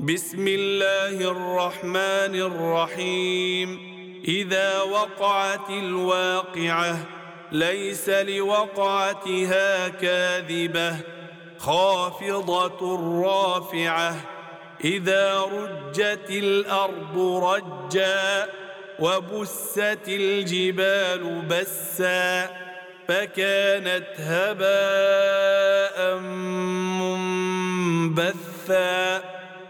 بسم الله الرحمن الرحيم. إذا وقعت الواقعة ليس لوقعتها كاذبة خافضة رافعة. إذا رجت الأرض رجا وبست الجبال بسا فكانت هباء منبثا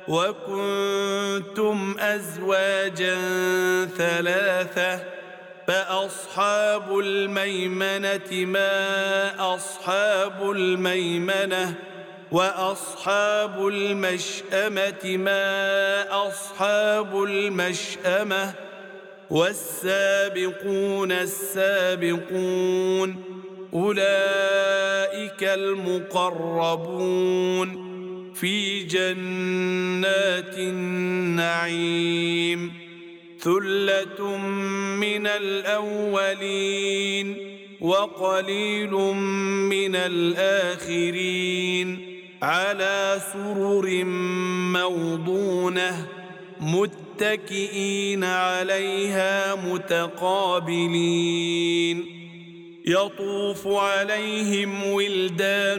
وكنتم أزواجا ثلاثة فأصحاب الميمنة ما أصحاب الميمنة وأصحاب المشأمة ما أصحاب المشأمة والسابقون السابقون أولئك المقربون في جنات النعيم. ثلة من الأولين وقليل من الآخرين على سرر موضونة متكئين عليها متقابلين. يطوف عليهم ولدان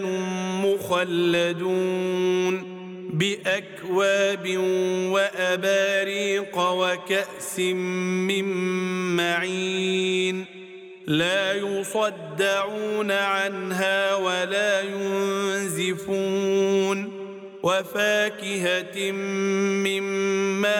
مخلدون بأكواب وأباريق وكأس من معين لا يصدعون عنها ولا ينزفون وفاكهة مما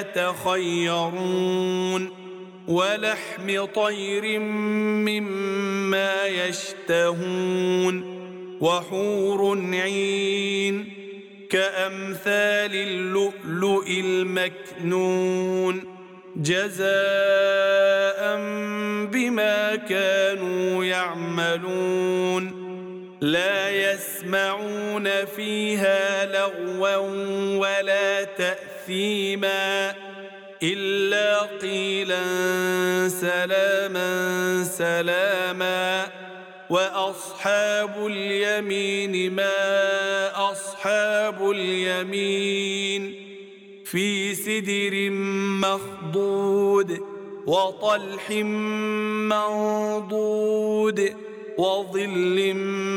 يتخيرون ولحم طير مما يشتهون وحور عين كأمثال اللؤلؤ المكنون جزاء بما كانوا يعملون. لا يسمعون فيها لغوا ولا تأثيما إلا قيلا سلاما سلاما. وأصحاب اليمين ما أصحاب اليمين في سدر مخضود وطلح منضود وظل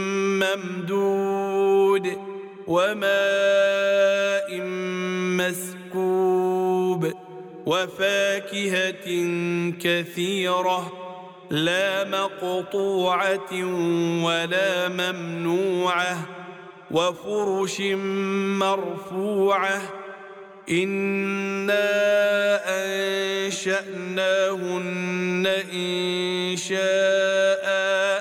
ممدود وماء مسكوب وفاكهة كثيرة لا مقطوعة ولا ممنوعة وفرش مرفوعة. إنا أنشأناهن إنشاء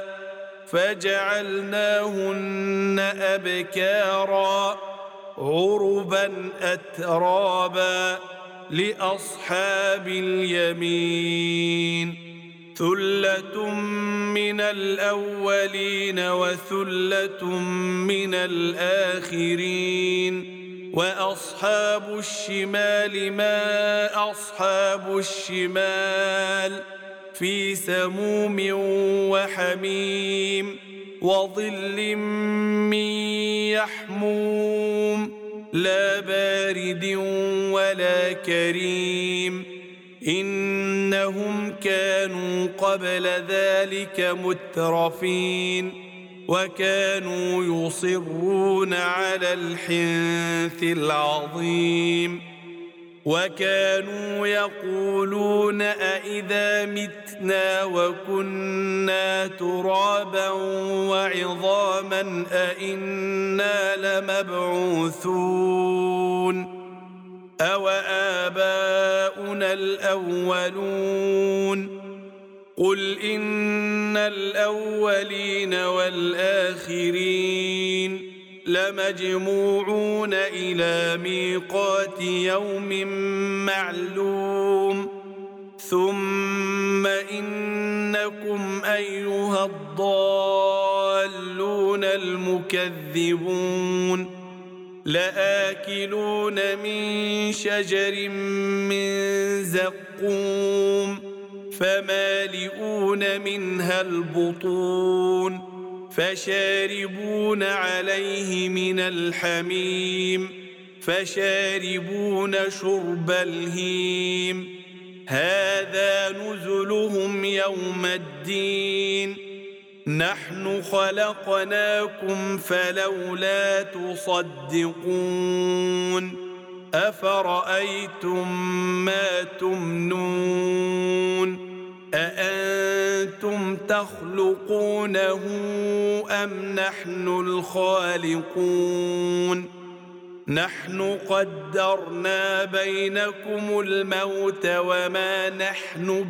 فجعلناهن أبكارا عربا أترابا لأصحاب اليمين. ثلة من الأولين وثلة من الآخرين. وأصحاب الشمال ما أصحاب الشمال في سموم وحميم وظل من يحموم لا بارد ولا كريم. إنهم كانوا قبل ذلك مترفين وكانوا يصرون على الحنث العظيم وكانوا يقولون أئذا متنا وكنا ترابا وعظاما أئنا لمبعوثون أو آباؤنا الأولون. قل إن الأولين والآخرين لمجموعون إلى ميقات يوم معلوم. ثم إنكم أيها الضالون المكذبون لآكلون من شجر من زقوم فمالئون منها البطون فشاربون عليه من الحميم فشاربون شرب الهيم هذا نزلهم يوم الدين نحن خلقناكم فلولا تصدقون أفرأيتم ما تمنون أأنتم تخلقونه أم نحن الخالقون نحن قدرنا بينكم الموت وما نحن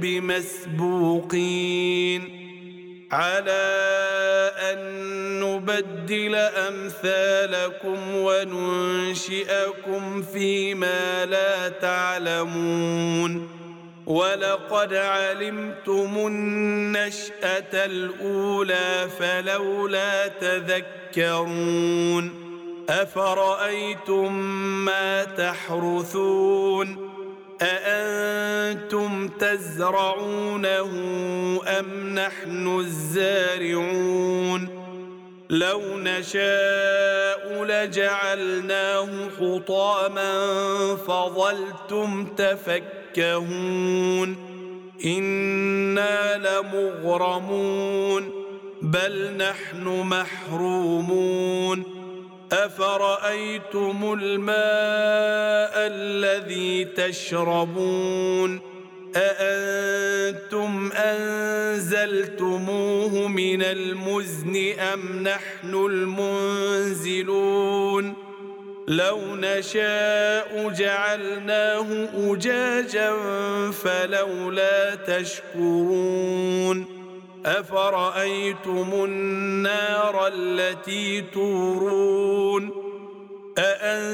بمسبوقين على أن نبدل أمثالكم وننشئكم فيما لا تعلمون ولقد علمتم النشأة الأولى فلولا تذكرون أفرأيتم ما تحرثون أأنتم تزرعونه أم نحن الزارعون لو نشاء لجعلناه حطاما فظلتم تفكهون إنا لمغرمون بل نحن محرومون أفرأيتم الماء الذي تشربون أأنتم أنزلتموه من المزن أم نحن المنزلون لو نشاء جعلناه أجاجا فلولا تشكرون أفرأيتم النار التي تورون